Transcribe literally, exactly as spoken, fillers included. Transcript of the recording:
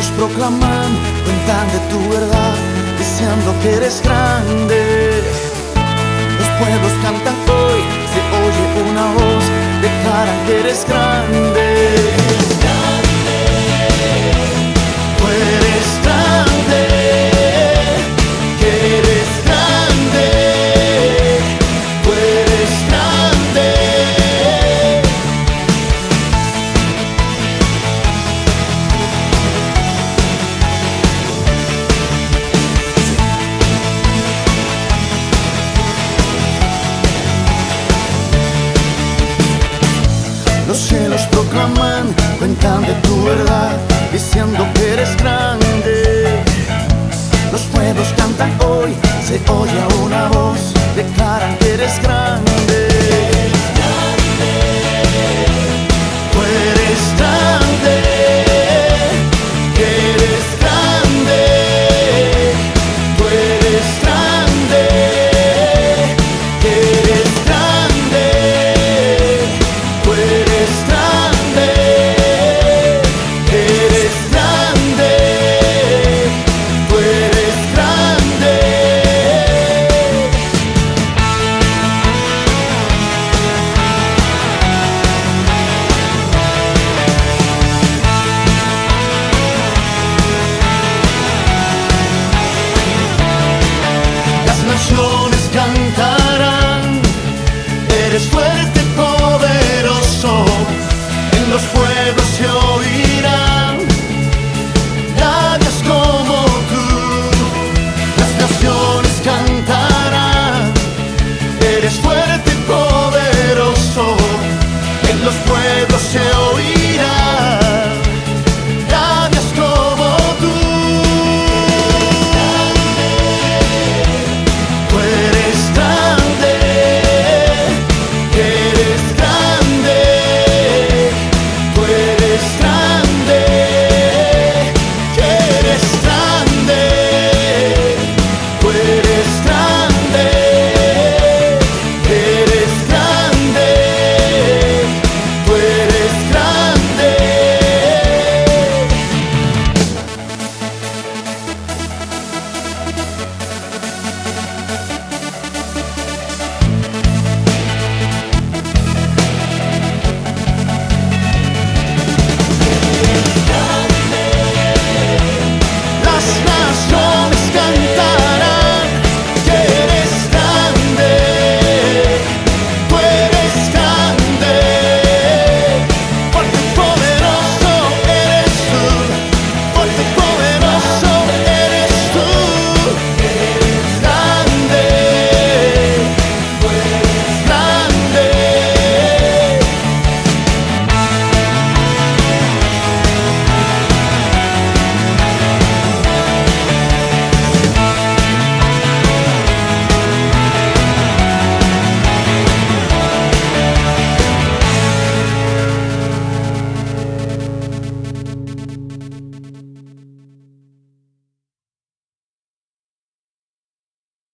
cielos proclaman, cuentan de tu verdad, diciendo que eres grande. Los pueblos cantan hoy, se oye una voz, declaran que eres grande. Tú eres grande, que eres grande, tú eres grande. Los cielos proclaman, cuentan de tu verdad, diciendo que eres grande. Los pueblos cantan hoy, se oye una voz, declaran que eres grande.